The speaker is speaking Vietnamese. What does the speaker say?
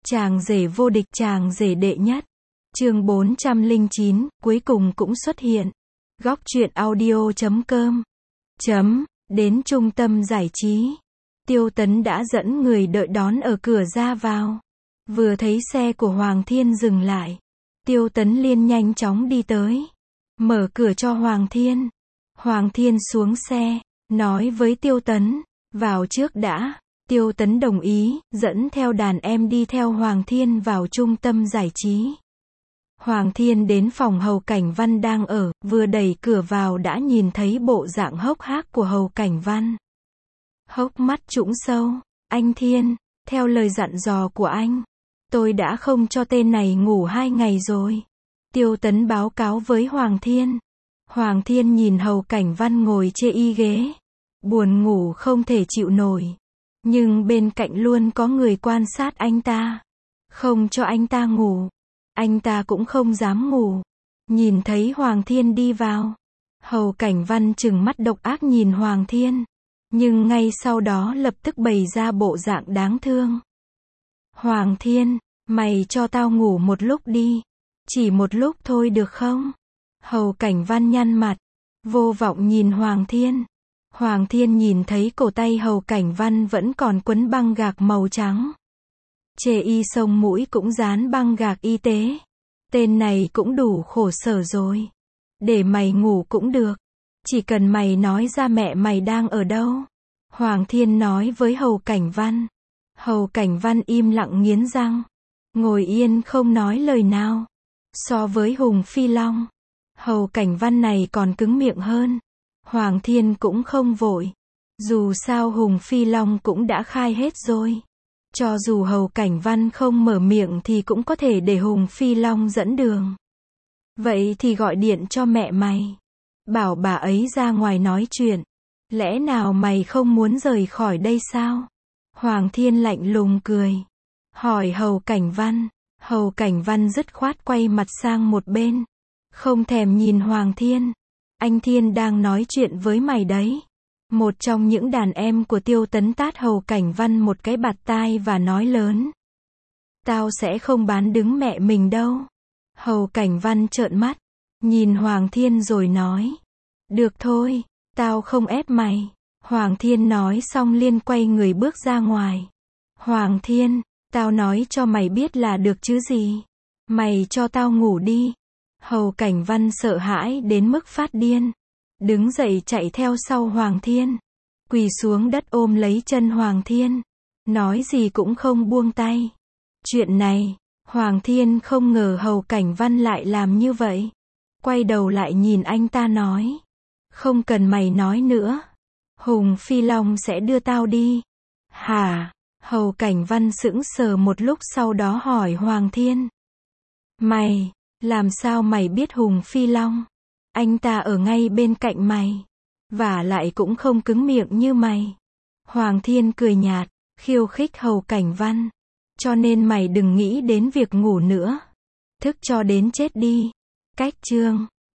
Chàng rể vô địch, chàng rể đệ nhất. Chương 409, cuối cùng cũng xuất hiện. Góc truyện audio.com. Đến trung tâm giải trí. Tiêu Tấn đã dẫn người đợi đón ở cửa ra vào. Vừa thấy xe của Hoàng Thiên dừng lại, Tiêu Tấn liền nhanh chóng đi tới, mở cửa cho Hoàng Thiên. Hoàng Thiên xuống xe, nói với Tiêu Tấn, vào trước đã. Tiêu Tấn đồng ý, dẫn theo đàn em đi theo Hoàng Thiên vào trung tâm giải trí. Hoàng Thiên đến phòng Hầu Cảnh Văn đang ở, vừa đẩy cửa vào đã nhìn thấy bộ dạng hốc hác của Hầu Cảnh Văn. Hốc mắt trũng sâu, anh Thiên, theo lời dặn dò của anh, tôi đã không cho tên này ngủ 2 ngày rồi. Tiêu Tấn báo cáo với Hoàng Thiên. Hoàng Thiên nhìn Hầu Cảnh Văn ngồi chê y ghế, buồn ngủ không thể chịu nổi. Nhưng bên cạnh luôn có người quan sát anh ta, không cho anh ta ngủ. Anh ta cũng không dám ngủ. Nhìn thấy Hoàng Thiên đi vào, Hầu Cảnh Văn trừng mắt độc ác nhìn Hoàng Thiên, nhưng ngay sau đó lập tức bày ra bộ dạng đáng thương. Hoàng Thiên, mày cho tao ngủ một lúc đi. Chỉ một lúc thôi được không? Hầu Cảnh Văn nhăn mặt, vô vọng nhìn Hoàng Thiên. Hoàng Thiên nhìn thấy cổ tay Hầu Cảnh Văn vẫn còn quấn băng gạc màu trắng. Chê y sống mũi cũng dán băng gạc y tế. Tên này cũng đủ khổ sở rồi. Để mày ngủ cũng được. Chỉ cần mày nói ra mẹ mày đang ở đâu. Hoàng Thiên nói với Hầu Cảnh Văn. Hầu Cảnh Văn im lặng nghiến răng, ngồi yên không nói lời nào. So với Hùng Phi Long, Hầu Cảnh Văn này còn cứng miệng hơn. Hoàng Thiên cũng không vội. Dù sao Hùng Phi Long cũng đã khai hết rồi. Cho dù Hầu Cảnh Văn không mở miệng thì cũng có thể để Hùng Phi Long dẫn đường. Vậy thì gọi điện cho mẹ mày, bảo bà ấy ra ngoài nói chuyện. Lẽ nào mày không muốn rời khỏi đây sao? Hoàng Thiên lạnh lùng cười, hỏi Hầu Cảnh Văn. Hầu Cảnh Văn dứt khoát quay mặt sang một bên, không thèm nhìn Hoàng Thiên. Anh Thiên đang nói chuyện với mày đấy. Một trong những đàn em của Tiêu Tấn tát Hầu Cảnh Văn một cái bạt tai và nói lớn. Tao sẽ không bán đứng mẹ mình đâu. Hầu Cảnh Văn trợn mắt, nhìn Hoàng Thiên rồi nói. Được thôi, tao không ép mày. Hoàng Thiên nói xong liền quay người bước ra ngoài. Hoàng Thiên, tao nói cho mày biết là được chứ gì. Mày cho tao ngủ đi. Hầu Cảnh Văn sợ hãi đến mức phát điên, đứng dậy chạy theo sau Hoàng Thiên, quỳ xuống đất ôm lấy chân Hoàng Thiên, nói gì cũng không buông tay. Chuyện này, Hoàng Thiên không ngờ Hầu Cảnh Văn lại làm như vậy. Quay đầu lại nhìn anh ta nói. Không cần mày nói nữa. Hùng Phi Long sẽ đưa tao đi. Hả? Hầu Cảnh Văn sững sờ một lúc sau đó hỏi Hoàng Thiên. Mày, làm sao mày biết Hùng Phi Long? Anh ta ở ngay bên cạnh mày, và lại cũng không cứng miệng như mày. Hoàng Thiên cười nhạt, khiêu khích Hầu Cảnh Văn. Cho nên mày đừng nghĩ đến việc ngủ nữa. Thức cho đến chết đi. Cách chương